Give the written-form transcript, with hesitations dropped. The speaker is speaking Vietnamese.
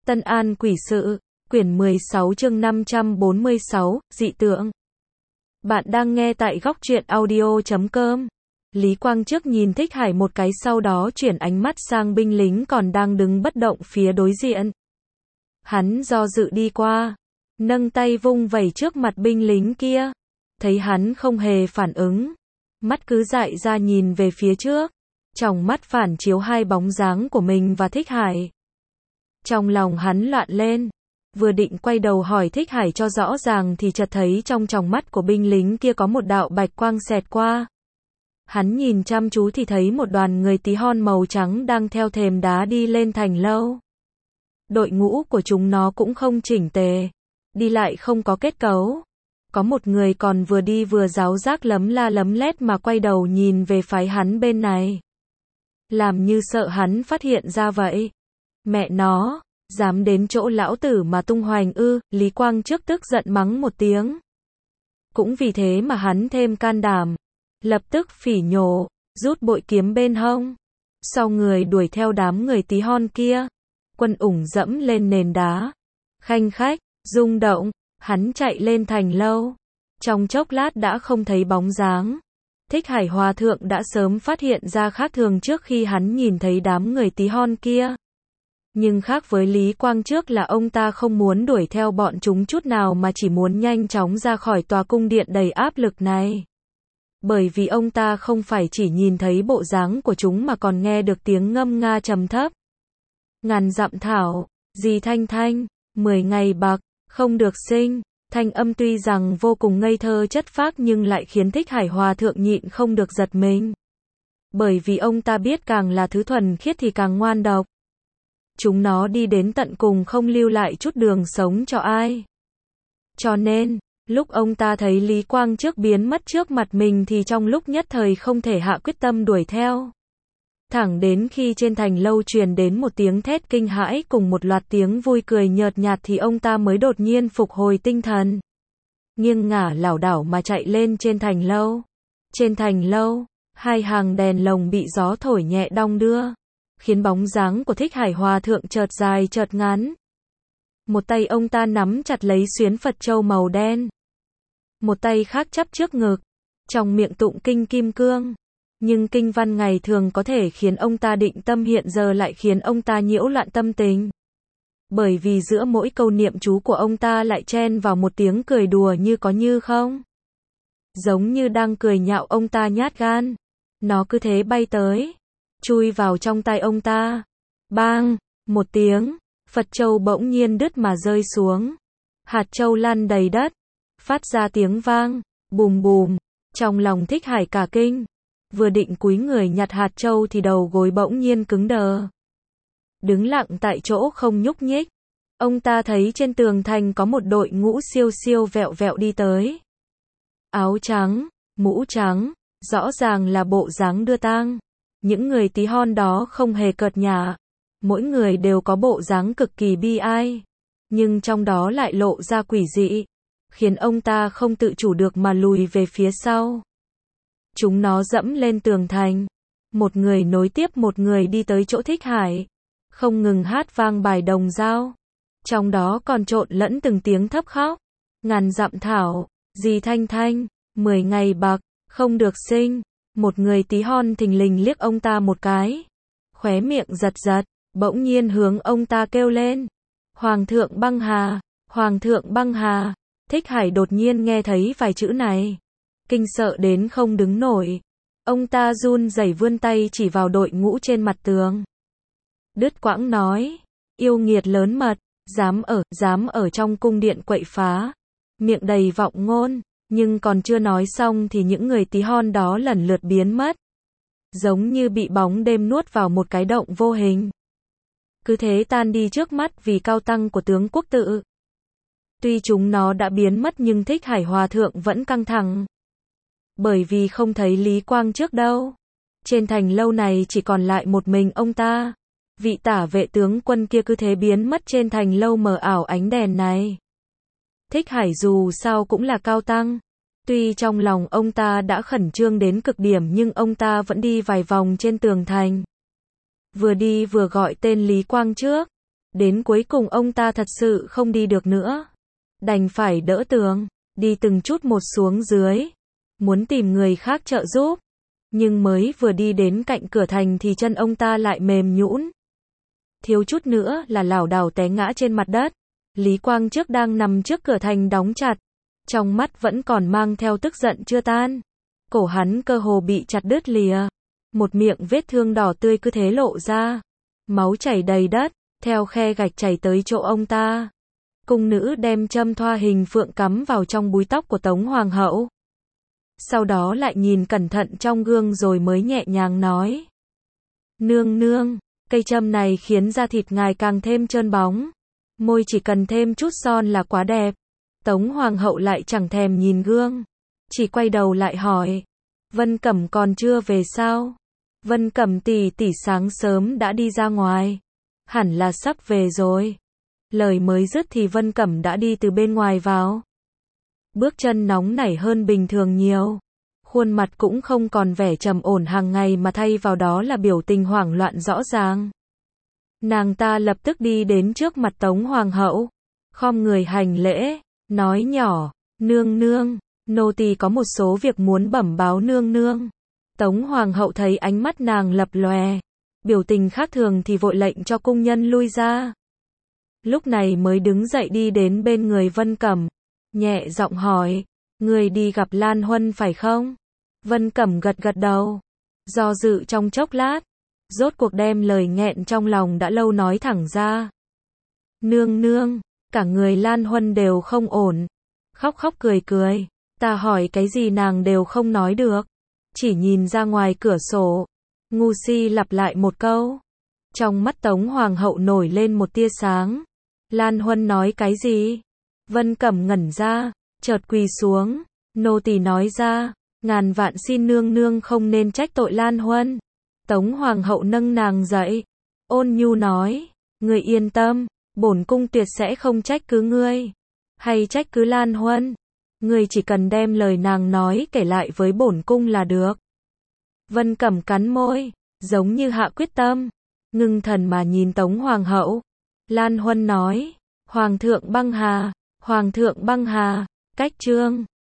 Tân An Quỷ Sự, quyển 16 chương 546, dị tượng. Bạn đang nghe tại góc truyện audio.com. Lý Quang trước nhìn Thích Hải một cái, sau đó chuyển ánh mắt sang binh lính còn đang đứng bất động phía đối diện. Hắn do dự đi qua, nâng tay vung vẩy trước mặt binh lính kia. Thấy hắn không hề phản ứng, mắt cứ dại ra nhìn về phía trước, trong mắt phản chiếu hai bóng dáng của mình và Thích Hải. Trong lòng hắn loạn lên, vừa định quay đầu hỏi Thích Hải cho rõ ràng thì chợt thấy trong tròng mắt của binh lính kia có một đạo bạch quang xẹt qua. Hắn nhìn chăm chú thì thấy một đoàn người tí hon màu trắng đang theo thềm đá đi lên thành lâu. Đội ngũ của chúng nó cũng không chỉnh tề, đi lại không có kết cấu. Có một người còn vừa đi vừa ráo rác lấm la lấm lét mà quay đầu nhìn về phái hắn bên này. Làm như sợ hắn phát hiện ra vậy. Mẹ nó, dám đến chỗ lão tử mà tung hoành ư? Lý Quang trước tức giận mắng một tiếng. Cũng vì thế mà hắn thêm can đảm, lập tức phỉ nhổ, rút bội kiếm bên hông. Sau người đuổi theo đám người tí hon kia, quân ủng dẫm lên nền đá. Khanh khách, rung động, hắn chạy lên thành lâu. Trong chốc lát đã không thấy bóng dáng. Thích Hải Hòa Thượng đã sớm phát hiện ra khác thường trước khi hắn nhìn thấy đám người tí hon kia. Nhưng khác với Lý Quang trước là ông ta không muốn đuổi theo bọn chúng chút nào mà chỉ muốn nhanh chóng ra khỏi tòa cung điện đầy áp lực này. Bởi vì ông ta không phải chỉ nhìn thấy bộ dáng của chúng mà còn nghe được tiếng ngâm nga trầm thấp. Ngàn dặm thảo, dì Thanh Thanh, 10 ngày bạc, không được sinh. Thanh âm tuy rằng vô cùng ngây thơ chất phác nhưng lại khiến Thích Hải Hòa Thượng nhịn không được giật mình. Bởi vì ông ta biết càng là thứ thuần khiết thì càng ngoan độc. Chúng nó đi đến tận cùng không lưu lại chút đường sống cho ai. Cho nên, lúc ông ta thấy Lý Quang trước biến mất trước mặt mình thì trong lúc nhất thời không thể hạ quyết tâm đuổi theo. Thẳng đến khi trên thành lâu truyền đến một tiếng thét kinh hãi cùng một loạt tiếng vui cười nhợt nhạt thì ông ta mới đột nhiên phục hồi tinh thần. Nghiêng ngả lảo đảo mà chạy lên trên thành lâu. Trên thành lâu, hai hàng đèn lồng bị gió thổi nhẹ đong đưa, khiến bóng dáng của Thích Hải Hòa Thượng chợt dài chợt ngắn. Một tay ông ta nắm chặt lấy xuyến Phật châu màu đen. Một tay khác chắp trước ngực, trong miệng tụng kinh kim cương. Nhưng kinh văn ngày thường có thể khiến ông ta định tâm hiện giờ lại khiến ông ta nhiễu loạn tâm tình. Bởi vì giữa mỗi câu niệm chú của ông ta lại chen vào một tiếng cười đùa như có như không. Giống như đang cười nhạo ông ta nhát gan. Nó cứ thế bay tới, chui vào trong tay ông ta. Bang, một tiếng, Phật châu bỗng nhiên đứt mà rơi xuống. Hạt châu lăn đầy đất, phát ra tiếng vang, bùm bùm. Trong lòng Thích Hải cả kinh. Vừa định cúi người nhặt hạt châu thì đầu gối bỗng nhiên cứng đờ. Đứng lặng tại chỗ không nhúc nhích. Ông ta thấy trên tường thành có một đội ngũ siêu siêu vẹo vẹo đi tới. Áo trắng, mũ trắng, rõ ràng là bộ dáng đưa tang. Những người tí hon đó không hề cợt nhả. Mỗi người đều có bộ dáng cực kỳ bi ai. Nhưng trong đó lại lộ ra quỷ dị, khiến ông ta không tự chủ được mà lùi về phía sau. Chúng nó dẫm lên tường thành. Một người nối tiếp một người đi tới chỗ Thích Hải. Không ngừng hát vang bài đồng dao. Trong đó còn trộn lẫn từng tiếng thấp khóc. Ngàn dặm thảo, dì Thanh Thanh, 10 ngày bạc, không được sinh. Một người tí hon thình lình liếc ông ta một cái. Khóe miệng giật giật, bỗng nhiên hướng ông ta kêu lên. Hoàng thượng băng hà, Hoàng thượng băng hà. Thích Hải đột nhiên nghe thấy vài chữ này. Kinh sợ đến không đứng nổi. Ông ta run rẩy vươn tay chỉ vào đội ngũ trên mặt tường. Đứt quãng nói, yêu nghiệt lớn mật, dám ở trong cung điện quậy phá. Miệng đầy vọng ngôn, nhưng còn chưa nói xong thì những người tí hon đó lần lượt biến mất. Giống như bị bóng đêm nuốt vào một cái động vô hình. Cứ thế tan đi trước mắt vì cao tăng của tướng quốc tự. Tuy chúng nó đã biến mất nhưng Thích Hải Hòa Thượng vẫn căng thẳng. Bởi vì không thấy Lý Quang trước đâu. Trên thành lâu này chỉ còn lại một mình ông ta. Vị tả vệ tướng quân kia cứ thế biến mất trên thành lâu mờ ảo ánh đèn này. Thích Hải dù sao cũng là cao tăng. Tuy trong lòng ông ta đã khẩn trương đến cực điểm nhưng ông ta vẫn đi vài vòng trên tường thành. Vừa đi vừa gọi tên Lý Quang trước. Đến cuối cùng ông ta thật sự không đi được nữa. Đành phải đỡ tường, đi từng chút một xuống dưới. Muốn tìm người khác trợ giúp. Nhưng mới vừa đi đến cạnh cửa thành thì chân ông ta lại mềm nhũn. Thiếu chút nữa là lảo đảo té ngã trên mặt đất. Lý Quang Trước đang nằm trước cửa thành đóng chặt. Trong mắt vẫn còn mang theo tức giận chưa tan. Cổ hắn cơ hồ bị chặt đứt lìa. Một miệng vết thương đỏ tươi cứ thế lộ ra. Máu chảy đầy đất, theo khe gạch chảy tới chỗ ông ta. Cung nữ đem châm thoa hình phượng cắm vào trong búi tóc của Tống Hoàng hậu. Sau đó lại nhìn cẩn thận trong gương rồi mới nhẹ nhàng nói. Nương nương, cây châm này khiến da thịt ngài càng thêm trơn bóng. Môi chỉ cần thêm chút son là quá đẹp. Tống Hoàng hậu lại chẳng thèm nhìn gương. Chỉ quay đầu lại hỏi. Vân Cẩm còn chưa về sao? Vân Cẩm tỷ tỷ sáng sớm đã đi ra ngoài. Hẳn là sắp về rồi. Lời mới dứt thì Vân Cẩm đã đi từ bên ngoài vào. Bước chân nóng nảy hơn bình thường nhiều. Khuôn mặt cũng không còn vẻ trầm ổn hàng ngày mà thay vào đó là biểu tình hoảng loạn rõ ràng. Nàng ta lập tức đi đến trước mặt Tống Hoàng hậu. Khom người hành lễ, nói nhỏ, nương nương, nô tỳ có một số việc muốn bẩm báo nương nương. Tống Hoàng hậu thấy ánh mắt nàng lập lòe, biểu tình khác thường thì vội lệnh cho cung nhân lui ra. Lúc này mới đứng dậy đi đến bên người Vân Cẩm, nhẹ giọng hỏi, người đi gặp Lan Huân phải không? Vân Cẩm gật gật đầu, do dự trong chốc lát, rốt cuộc đem lời nghẹn trong lòng đã lâu nói thẳng ra. Nương nương, cả người Lan Huân đều không ổn, khóc khóc cười cười, ta hỏi cái gì nàng đều không nói được, chỉ nhìn ra ngoài cửa sổ, ngu si lặp lại một câu. Trong mắt Tống Hoàng hậu nổi lên một tia sáng. Lan Huân nói cái gì? Vân Cẩm ngẩn ra, chợt quỳ xuống, nô tỳ nói ra, ngàn vạn xin nương nương không nên trách tội Lan Huân. Tống Hoàng hậu nâng nàng dậy, ôn nhu nói, ngươi yên tâm, bổn cung tuyệt sẽ không trách cứ ngươi, hay trách cứ Lan Huân. Ngươi chỉ cần đem lời nàng nói kể lại với bổn cung là được. Vân Cẩm cắn môi, giống như hạ quyết tâm, ngưng thần mà nhìn Tống Hoàng hậu. Lan Huân nói, Hoàng thượng băng hà, Hoàng thượng băng hà, cách chương